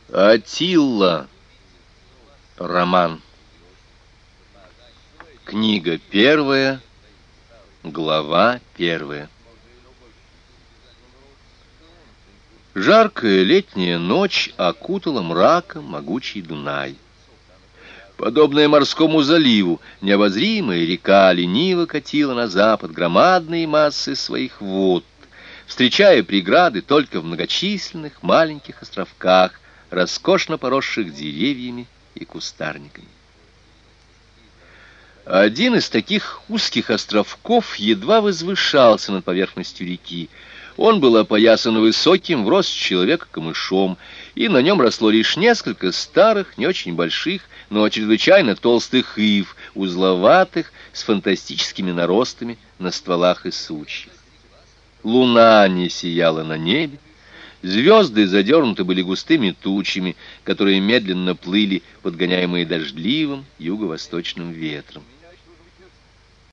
Аттила. Роман. Книга первая, глава первая. Жаркая летняя ночь окутала мраком могучий Дунай. Подобная морскому заливу, необозримая река лениво катила на запад громадные массы своих вод, встречая преграды только в многочисленных маленьких островках, роскошно поросших деревьями и кустарниками. Один из таких узких островков едва возвышался над поверхностью реки. Он был опоясан высоким в рост человека камышом, и на нем росло лишь несколько старых, не очень больших, но чрезвычайно толстых ив, узловатых, с фантастическими наростами на стволах и сучьях. Луна не сияла на небе, звезды задернуты были густыми тучами, которые медленно плыли, подгоняемые дождливым юго-восточным ветром.